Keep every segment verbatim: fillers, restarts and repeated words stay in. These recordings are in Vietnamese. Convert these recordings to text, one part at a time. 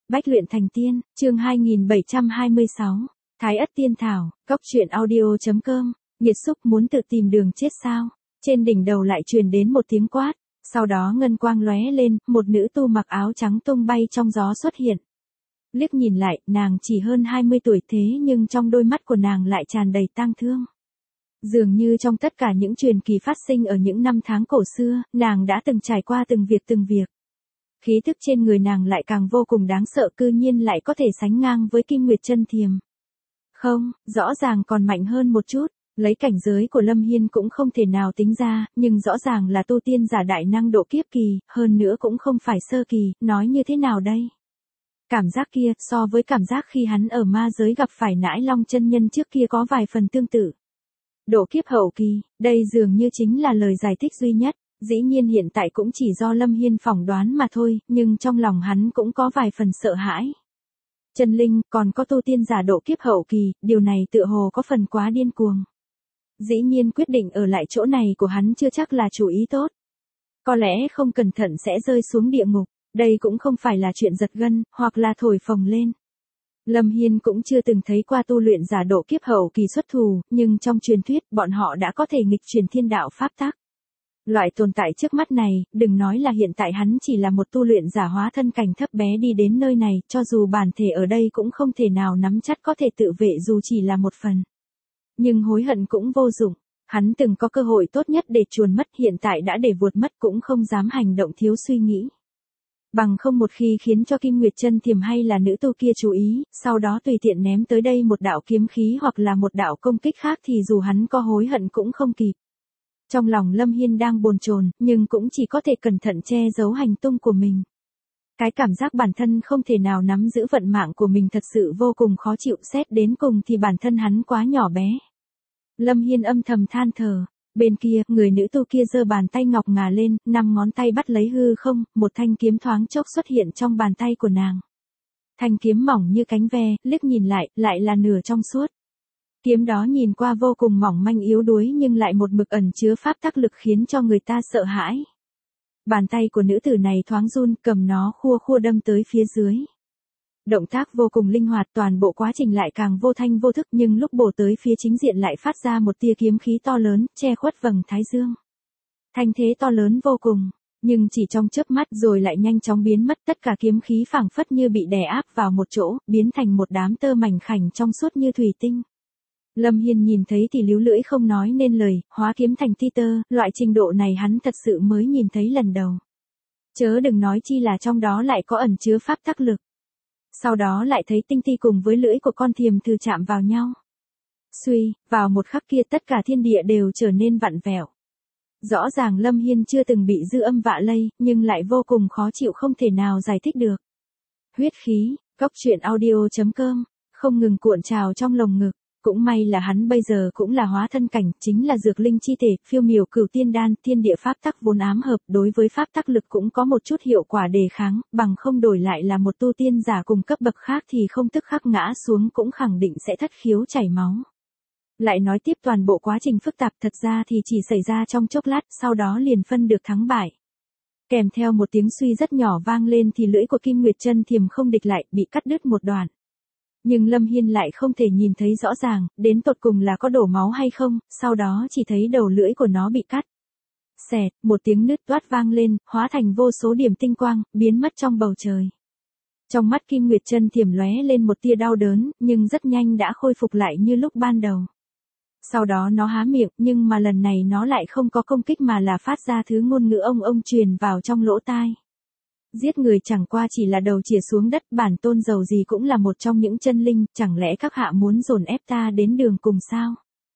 Bách luyện thành tiên, chương hai nghìn bảy trăm hai mươi sáu. Thái ất tiên thảo, cốc truyện audio chấm com. Nhiệt xúc muốn tự tìm đường chết sao? Trên đỉnh đầu lại truyền đến một tiếng quát, sau đó ngân quang lóe lên, một nữ tu mặc áo trắng tung bay trong gió xuất hiện. Liếc nhìn lại, nàng chỉ hơn hai mươi tuổi thế nhưng trong đôi mắt của nàng lại tràn đầy tang thương. Dường như trong tất cả những truyền kỳ phát sinh ở những năm tháng cổ xưa, nàng đã từng trải qua từng việc từng việc. Khí thức trên người nàng lại càng vô cùng đáng sợ, cư nhiên lại có thể sánh ngang với Kim Nguyệt Chân Thiềm. Không, rõ ràng còn mạnh hơn một chút, lấy cảnh giới của Lâm Hiên cũng không thể nào tính ra, nhưng rõ ràng là tu tiên giả đại năng độ kiếp kỳ, hơn nữa cũng không phải sơ kỳ, nói như thế nào đây? Cảm giác kia, so với cảm giác khi hắn ở ma giới gặp phải Nãi Long chân nhân trước kia có vài phần tương tự. Độ kiếp hậu kỳ, đây dường như chính là lời giải thích duy nhất. Dĩ nhiên hiện tại cũng chỉ do Lâm Hiên phỏng đoán mà thôi, nhưng trong lòng hắn cũng có vài phần sợ hãi. Chân linh, còn có tu tiên giả độ kiếp hậu kỳ, điều này tựa hồ có phần quá điên cuồng. Dĩ nhiên quyết định ở lại chỗ này của hắn chưa chắc là chủ ý tốt. Có lẽ không cẩn thận sẽ rơi xuống địa ngục, đây cũng không phải là chuyện giật gân, hoặc là thổi phồng lên. Lâm Hiên cũng chưa từng thấy qua tu luyện giả độ kiếp hậu kỳ xuất thù, nhưng trong truyền thuyết bọn họ đã có thể nghịch truyền thiên đạo pháp tắc. Loại tồn tại trước mắt này, đừng nói là hiện tại hắn chỉ là một tu luyện giả hóa thân cảnh thấp bé đi đến nơi này, cho dù bản thể ở đây cũng không thể nào nắm chắc có thể tự vệ dù chỉ là một phần. Nhưng hối hận cũng vô dụng, hắn từng có cơ hội tốt nhất để chuồn mất, hiện tại đã để vuột mất cũng không dám hành động thiếu suy nghĩ. Bằng không một khi khiến cho Kim Nguyệt Chân Thiềm hay là nữ tu kia chú ý, sau đó tùy tiện ném tới đây một đạo kiếm khí hoặc là một đạo công kích khác thì dù hắn có hối hận cũng không kịp. Trong lòng Lâm Hiên đang bồn chồn, nhưng cũng chỉ có thể cẩn thận che giấu hành tung của mình. Cái cảm giác bản thân không thể nào nắm giữ vận mạng của mình thật sự vô cùng khó chịu, xét đến cùng thì bản thân hắn quá nhỏ bé. Lâm Hiên âm thầm than thở, bên kia, người nữ tu kia giơ bàn tay ngọc ngà lên, năm ngón tay bắt lấy hư không, một thanh kiếm thoáng chốc xuất hiện trong bàn tay của nàng. Thanh kiếm mỏng như cánh ve, liếc nhìn lại, lại là nửa trong suốt. Kiếm đó nhìn qua vô cùng mỏng manh yếu đuối nhưng lại một mực ẩn chứa pháp tắc lực khiến cho người ta sợ hãi. Bàn tay của nữ tử này thoáng run, cầm nó khua khua đâm tới phía dưới. Động tác vô cùng linh hoạt, toàn bộ quá trình lại càng vô thanh vô thức, nhưng lúc bổ tới phía chính diện lại phát ra một tia kiếm khí to lớn, che khuất vầng thái dương. Thanh thế to lớn vô cùng, nhưng chỉ trong chớp mắt rồi lại nhanh chóng biến mất, tất cả kiếm khí phảng phất như bị đè áp vào một chỗ, biến thành một đám tơ mảnh khảnh trong suốt như thủy tinh. Lâm Hiên nhìn thấy thì líu lưỡi không nói nên lời, hóa kiếm thành ti tơ, loại trình độ này hắn thật sự mới nhìn thấy lần đầu. Chớ đừng nói chi là trong đó lại có ẩn chứa pháp tắc lực. Sau đó lại thấy tinh ti cùng với lưỡi của con thiềm thư chạm vào nhau. Suy, vào một khắc kia tất cả thiên địa đều trở nên vặn vẹo. Rõ ràng Lâm Hiên chưa từng bị dư âm vạ lây, nhưng lại vô cùng khó chịu không thể nào giải thích được. Huyết khí, cốc truyện audio chấm com, không ngừng cuộn trào trong lồng ngực. Cũng may là hắn bây giờ cũng là hóa thân cảnh, chính là dược linh chi thể, phiêu miểu cửu tiên đan, thiên địa pháp tắc vốn ám hợp, đối với pháp tắc lực cũng có một chút hiệu quả đề kháng, bằng không đổi lại là một tu tiên giả cùng cấp bậc khác thì không tức khắc ngã xuống cũng khẳng định sẽ thất khiếu chảy máu. Lại nói tiếp toàn bộ quá trình phức tạp thật ra thì chỉ xảy ra trong chốc lát, sau đó liền phân được thắng bại. Kèm theo một tiếng suy rất nhỏ vang lên thì lưỡi của Kim Nguyệt Chân Thiềm không địch lại, bị cắt đứt một đoạn. Nhưng Lâm Hiên lại không thể nhìn thấy rõ ràng, đến tột cùng là có đổ máu hay không, sau đó chỉ thấy đầu lưỡi của nó bị cắt. Xẹt, một tiếng nứt toát vang lên, hóa thành vô số điểm tinh quang, biến mất trong bầu trời. Trong mắt Kim Nguyệt Chân Thiềm lóe lên một tia đau đớn, nhưng rất nhanh đã khôi phục lại như lúc ban đầu. Sau đó nó há miệng, nhưng mà lần này nó lại không có công kích mà là phát ra thứ ngôn ngữ ông ông truyền vào trong lỗ tai. Giết người chẳng qua chỉ là đầu chìa xuống đất, bản tôn giàu gì cũng là một trong những chân linh, chẳng lẽ các hạ muốn dồn ép ta đến đường cùng sao?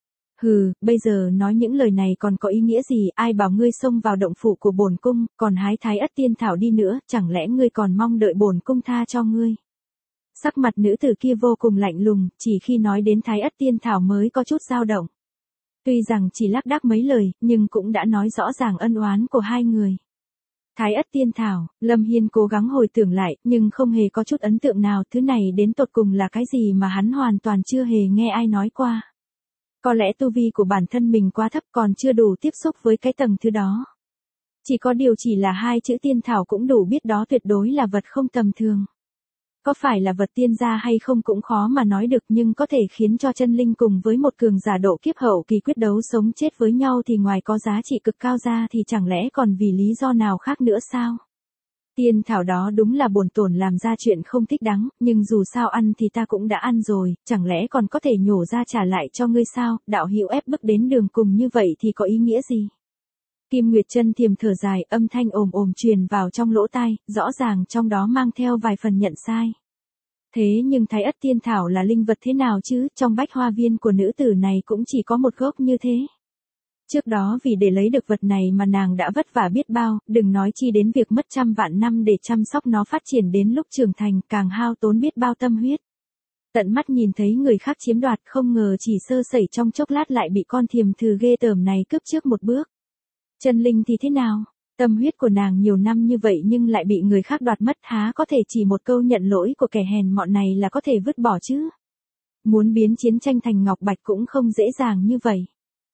Hừ, bây giờ nói những lời này còn có ý nghĩa gì, ai bảo ngươi xông vào động phủ của bổn cung, còn hái thái ất tiên thảo đi nữa, chẳng lẽ ngươi còn mong đợi bổn cung tha cho ngươi? Sắc mặt nữ tử kia vô cùng lạnh lùng, chỉ khi nói đến thái ất tiên thảo mới có chút dao động. Tuy rằng chỉ lác đác mấy lời, nhưng cũng đã nói rõ ràng ân oán của hai người. Thái ất tiên thảo, Lâm Hiên cố gắng hồi tưởng lại, nhưng không hề có chút ấn tượng nào, thứ này đến tột cùng là cái gì mà hắn hoàn toàn chưa hề nghe ai nói qua. Có lẽ tu vi của bản thân mình quá thấp còn chưa đủ tiếp xúc với cái tầng thứ đó. Chỉ có điều chỉ là hai chữ tiên thảo cũng đủ biết đó tuyệt đối là vật không tầm thường. Có phải là vật tiên gia hay không cũng khó mà nói được, nhưng có thể khiến cho chân linh cùng với một cường giả độ kiếp hậu kỳ quyết đấu sống chết với nhau thì ngoài có giá trị cực cao ra thì chẳng lẽ còn vì lý do nào khác nữa sao? Tiên thảo đó đúng là bổn tổn làm ra chuyện không thích đáng, nhưng dù sao ăn thì ta cũng đã ăn rồi, chẳng lẽ còn có thể nhổ ra trả lại cho ngươi sao? Đạo hữu ép bức đến đường cùng như vậy thì có ý nghĩa gì? Kim Nguyệt Chân Thiềm thở dài, âm thanh ồm ồm truyền vào trong lỗ tai, rõ ràng trong đó mang theo vài phần nhận sai. Thế nhưng Thái Ất Tiên Thảo là linh vật thế nào chứ, trong bách hoa viên của nữ tử này cũng chỉ có một gốc như thế. Trước đó vì để lấy được vật này mà nàng đã vất vả biết bao, đừng nói chi đến việc mất trăm vạn năm để chăm sóc nó phát triển đến lúc trưởng thành, càng hao tốn biết bao tâm huyết. Tận mắt nhìn thấy người khác chiếm đoạt, không ngờ chỉ sơ sẩy trong chốc lát lại bị con thiềm thừ ghê tởm này cướp trước một bước. Chân linh thì thế nào? Tâm huyết của nàng nhiều năm như vậy nhưng lại bị người khác đoạt mất, há có thể chỉ một câu nhận lỗi của kẻ hèn mọn này là có thể vứt bỏ chứ? Muốn biến chiến tranh thành ngọc bạch cũng không dễ dàng như vậy.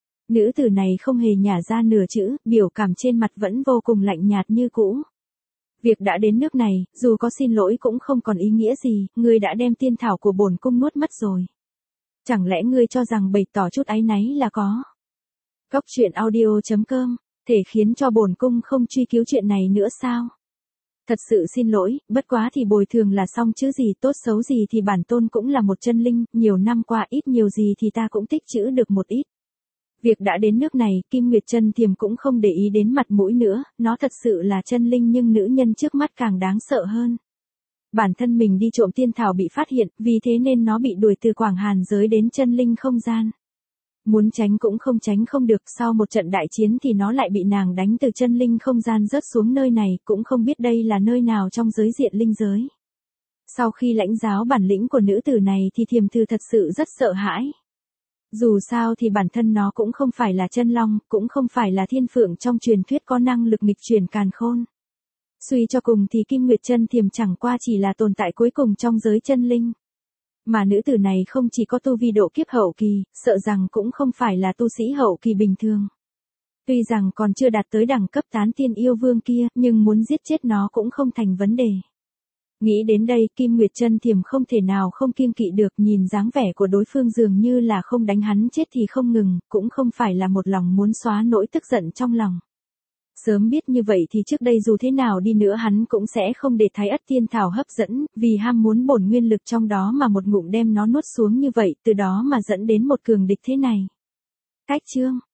Nữ tử này không hề nhả ra nửa chữ, biểu cảm trên mặt vẫn vô cùng lạnh nhạt như cũ. Việc đã đến nước này, dù có xin lỗi cũng không còn ý nghĩa gì, ngươi đã đem tiên thảo của bổn cung nuốt mất rồi. Chẳng lẽ ngươi cho rằng bày tỏ chút áy náy là có? Cốc truyện audio chấm com, thể khiến cho bổn cung không truy cứu chuyện này nữa sao? Thật sự xin lỗi, bất quá thì bồi thường là xong chứ gì, tốt xấu gì thì bản tôn cũng là một chân linh, nhiều năm qua ít nhiều gì thì ta cũng tích trữ được một ít. Việc đã đến nước này, Kim Nguyệt Chân Thiềm cũng không để ý đến mặt mũi nữa, nó thật sự là chân linh nhưng nữ nhân trước mắt càng đáng sợ hơn. Bản thân mình đi trộm tiên thảo bị phát hiện, vì thế nên nó bị đuổi từ Quảng Hàn giới đến chân linh không gian. Muốn tránh cũng không tránh không được, sau một trận đại chiến thì nó lại bị nàng đánh từ chân linh không gian rớt xuống nơi này, cũng không biết đây là nơi nào trong giới diện linh giới. Sau khi lãnh giáo bản lĩnh của nữ tử này thì Thiềm Thư thật sự rất sợ hãi. Dù sao thì bản thân nó cũng không phải là chân long, cũng không phải là thiên phượng trong truyền thuyết có năng lực nghịch chuyển càn khôn. Suy cho cùng thì Kim Nguyệt Chân Thiềm chẳng qua chỉ là tồn tại cuối cùng trong giới chân linh. Mà nữ tử này không chỉ có tu vi độ kiếp hậu kỳ, sợ rằng cũng không phải là tu sĩ hậu kỳ bình thường. Tuy rằng còn chưa đạt tới đẳng cấp tán tiên yêu vương kia, nhưng muốn giết chết nó cũng không thành vấn đề. Nghĩ đến đây, Kim Nguyệt Chân Thiềm không thể nào không kiêng kỵ được, nhìn dáng vẻ của đối phương dường như là không đánh hắn chết thì không ngừng, cũng không phải là một lòng muốn xóa nỗi tức giận trong lòng. Sớm biết như vậy thì trước đây dù thế nào đi nữa hắn cũng sẽ không để Thái Ất Tiên Thảo hấp dẫn, vì ham muốn bổn nguyên lực trong đó mà một ngụm đem nó nuốt xuống như vậy, từ đó mà dẫn đến một cường địch thế này. Cách chương